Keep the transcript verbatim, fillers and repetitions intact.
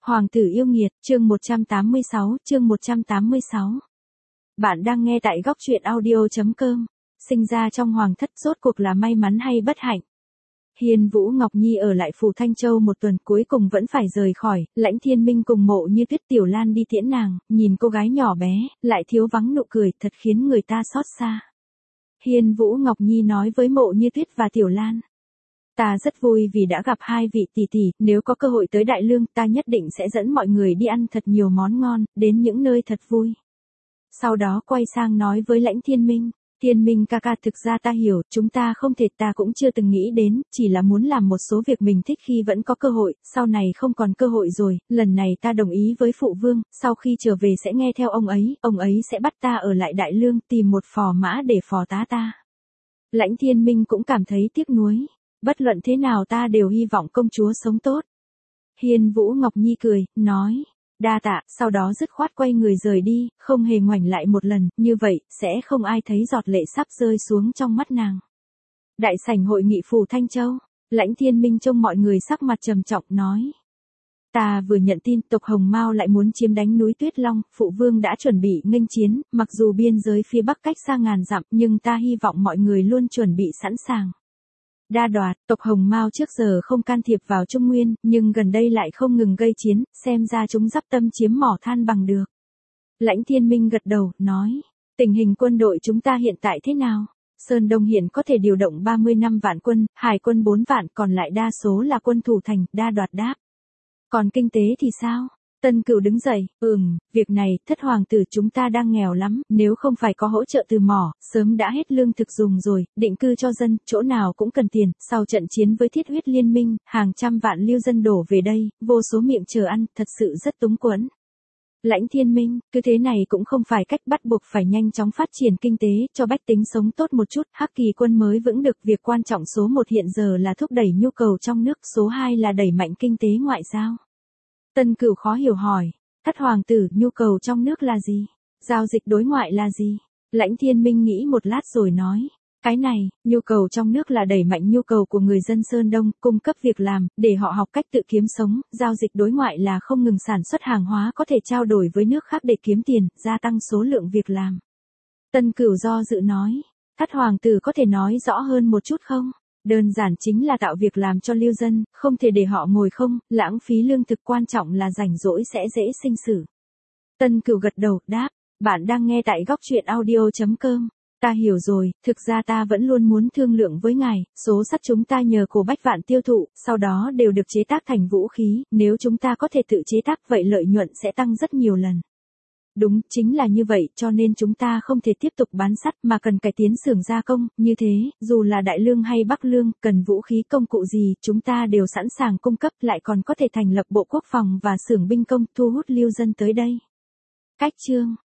Hoàng tử yêu nghiệt, chương một trăm tám mươi sáu, chương một trăm tám mươi sáu. Bạn đang nghe tại góc truyện audio.com. Sinh ra trong hoàng thất rốt cuộc là may mắn hay bất hạnh? Hiên Vũ Ngọc Nhi ở lại phủ Thanh Châu một tuần cuối cùng vẫn phải rời khỏi, Lãnh Thiên Minh cùng Mộ Như Tuyết Tiểu Lan đi tiễn nàng, nhìn cô gái nhỏ bé, lại thiếu vắng nụ cười thật khiến người ta xót xa. Hiên Vũ Ngọc Nhi nói với Mộ Như Tuyết và Tiểu Lan. Ta rất vui vì đã gặp hai vị tỷ tỷ, nếu có cơ hội tới Đại Lương ta nhất định sẽ dẫn mọi người đi ăn thật nhiều món ngon, đến những nơi thật vui. Sau đó quay sang nói với Lãnh Thiên Minh, Thiên Minh ca ca thực ra ta hiểu, chúng ta không thể ta cũng chưa từng nghĩ đến, chỉ là muốn làm một số việc mình thích khi vẫn có cơ hội, sau này không còn cơ hội rồi, lần này ta đồng ý với phụ vương, sau khi trở về sẽ nghe theo ông ấy, ông ấy sẽ bắt ta ở lại Đại Lương tìm một phò mã để phò tá ta. Lãnh Thiên Minh cũng cảm thấy tiếc nuối. Bất luận thế nào ta đều hy vọng công chúa sống tốt. Hiên Vũ Ngọc Nhi cười, nói, đa tạ, sau đó dứt khoát quay người rời đi, không hề ngoảnh lại một lần, như vậy, sẽ không ai thấy giọt lệ sắp rơi xuống trong mắt nàng. Đại sảnh hội nghị phủ Thanh Châu, Lãnh Thiên Minh trông mọi người sắc mặt trầm trọng nói. Ta vừa nhận tin tộc Hồng Mao lại muốn chiếm đánh núi Tuyết Long, phụ vương đã chuẩn bị nghênh chiến, mặc dù biên giới phía bắc cách xa ngàn dặm nhưng ta hy vọng mọi người luôn chuẩn bị sẵn sàng. Đa đoạt, tộc Hồng Mao trước giờ không can thiệp vào Trung Nguyên, nhưng gần đây lại không ngừng gây chiến, xem ra chúng dắp tâm chiếm mỏ than bằng được. Lãnh Thiên Minh gật đầu, nói, tình hình quân đội chúng ta hiện tại thế nào? Sơn Đông hiện có thể điều động ba mươi lăm vạn quân, hải quân bốn vạn, còn lại đa số là quân thủ thành, Đa đoạt đáp. Còn kinh tế thì sao? Tân Cửu đứng dậy, ừm, việc này, thất hoàng tử chúng ta đang nghèo lắm, nếu không phải có hỗ trợ từ mỏ, sớm đã hết lương thực dùng rồi, định cư cho dân, chỗ nào cũng cần tiền, sau trận chiến với Thiết Huyết Liên Minh, hàng trăm vạn lưu dân đổ về đây, vô số miệng chờ ăn, thật sự rất túng quẫn. Lãnh Thiên Minh, cứ thế này cũng không phải cách bắt buộc phải nhanh chóng phát triển kinh tế, cho bách tính sống tốt một chút, Hắc Kỳ quân mới vững được, việc quan trọng số một hiện giờ là thúc đẩy nhu cầu trong nước, số hai là đẩy mạnh kinh tế ngoại giao. Tân Cửu khó hiểu hỏi, thất hoàng tử, nhu cầu trong nước là gì? Giao dịch đối ngoại là gì? Lãnh Thiên Minh nghĩ một lát rồi nói, cái này, nhu cầu trong nước là đẩy mạnh nhu cầu của người dân Sơn Đông, cung cấp việc làm, để họ học cách tự kiếm sống, giao dịch đối ngoại là không ngừng sản xuất hàng hóa có thể trao đổi với nước khác để kiếm tiền, gia tăng số lượng việc làm. Tân Cửu do dự nói, thất hoàng tử có thể nói rõ hơn một chút không? Đơn giản chính là tạo việc làm cho lưu dân, không thể để họ ngồi không, lãng phí lương thực, quan trọng là rảnh rỗi sẽ dễ sinh xử. Tân Cửu gật đầu, đáp, bạn đang nghe tại góc truyện audio.com. Ta hiểu rồi, thực ra ta vẫn luôn muốn thương lượng với ngài, số sắt chúng ta nhờ Cổ Bách Vạn tiêu thụ, sau đó đều được chế tác thành vũ khí, nếu chúng ta có thể tự chế tác vậy lợi nhuận sẽ tăng rất nhiều lần. Đúng, chính là như vậy, cho nên chúng ta không thể tiếp tục bán sắt mà cần cải tiến xưởng gia công, như thế, dù là Đại Lương hay Bắc Lương, cần vũ khí công cụ gì, chúng ta đều sẵn sàng cung cấp, lại còn có thể thành lập bộ quốc phòng và xưởng binh công, thu hút lưu dân tới đây. Cách chương